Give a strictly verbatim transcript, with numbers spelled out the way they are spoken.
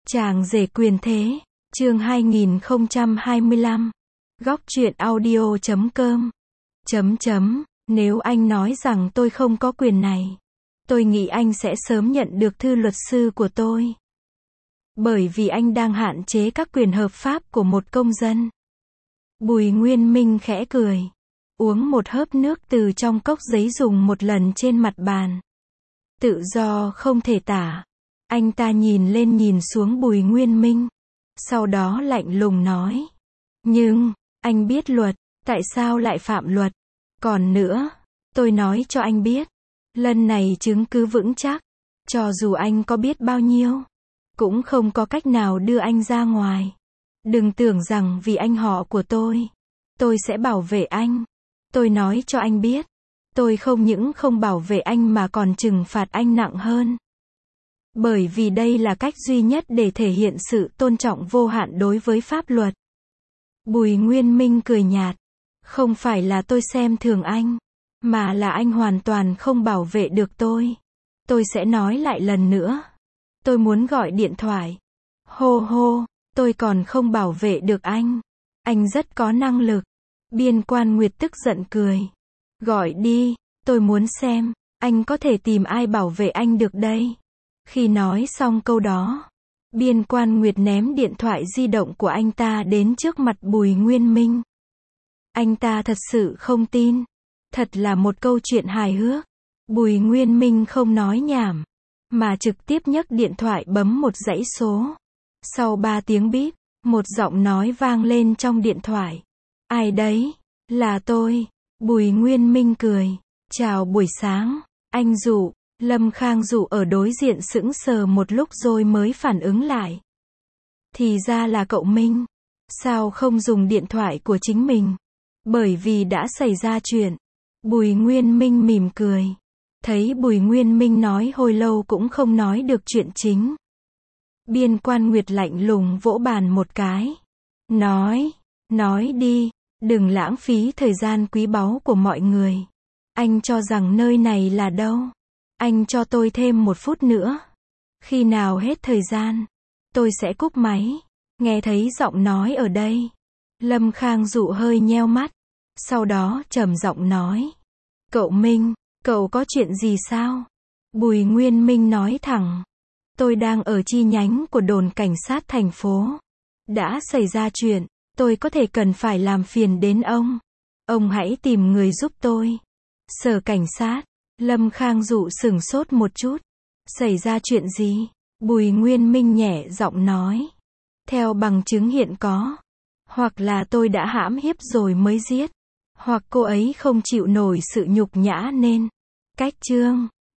Chàng rể quyền thế, chương hai nghìn không trăm hai mươi lăm. Góc truyện audio chấm com. Chấm chấm, nếu anh nói rằng tôi không có quyền này, tôi nghĩ anh sẽ sớm nhận được thư luật sư của tôi. Bởi vì anh đang hạn chế các quyền hợp pháp của một công dân. Bùi Nguyên Minh khẽ cười. Uống một hớp nước từ trong cốc giấy dùng một lần trên mặt bàn. Tự do không thể tả. Anh ta nhìn lên nhìn xuống Bùi Nguyên Minh. Sau đó lạnh lùng nói. Nhưng, anh biết luật, tại sao lại phạm luật? Còn nữa, tôi nói cho anh biết. Lần này chứng cứ vững chắc. Cho dù anh có biết bao nhiêu, cũng không có cách nào đưa anh ra ngoài. Đừng tưởng rằng vì anh họ của tôi, tôi sẽ bảo vệ anh. Tôi nói cho anh biết. Tôi không những không bảo vệ anh mà còn trừng phạt anh nặng hơn. Bởi vì đây là cách duy nhất để thể hiện sự tôn trọng vô hạn đối với pháp luật. Bùi Nguyên Minh cười nhạt. Không phải là tôi xem thường anh, mà là anh hoàn toàn không bảo vệ được tôi. Tôi sẽ nói lại lần nữa. Tôi muốn gọi điện thoại. Hô hô, tôi còn không bảo vệ được anh. Anh rất có năng lực. Biên Quan Nguyệt tức giận cười. Gọi đi, tôi muốn xem, anh có thể tìm ai bảo vệ anh được đây. Khi nói xong câu đó, Biên Quan Nguyệt ném điện thoại di động của anh ta đến trước mặt Bùi Nguyên Minh. Anh ta thật sự không tin. Thật là một câu chuyện hài hước. Bùi Nguyên Minh không nói nhảm, mà trực tiếp nhấc điện thoại bấm một dãy số. Sau ba tiếng bíp, một giọng nói vang lên trong điện thoại. Ai đấy? Là tôi. Bùi Nguyên Minh cười. Chào buổi sáng, anh Dụ. Lâm Khang Dụ ở đối diện sững sờ một lúc rồi mới phản ứng lại. Thì ra là cậu Minh. Sao không dùng điện thoại của chính mình? Bởi vì đã xảy ra chuyện. Bùi Nguyên Minh mỉm cười. Thấy Bùi Nguyên Minh nói hồi lâu cũng không nói được chuyện chính. Biên Quan Nguyệt lạnh lùng vỗ bàn một cái. Nói, nói đi, đừng lãng phí thời gian quý báu của mọi người. Anh cho rằng nơi này là đâu? Anh cho tôi thêm một phút nữa. Khi nào hết thời gian, tôi sẽ cúp máy. Nghe thấy giọng nói ở đây, Lâm Khang Dụ hơi nheo mắt. Sau đó trầm giọng nói. Cậu Minh, cậu có chuyện gì sao? Bùi Nguyên Minh nói thẳng. Tôi đang ở chi nhánh của đồn cảnh sát thành phố. Đã xảy ra chuyện, tôi có thể cần phải làm phiền đến ông. Ông hãy tìm người giúp tôi. Sở cảnh sát. Lâm Khang Dụ sửng sốt một chút. Xảy ra chuyện gì? Bùi Nguyên Minh nhẹ giọng nói. Theo bằng chứng hiện có. Hoặc là tôi đã hãm hiếp rồi mới giết. Hoặc cô ấy không chịu nổi sự nhục nhã nên cách chương.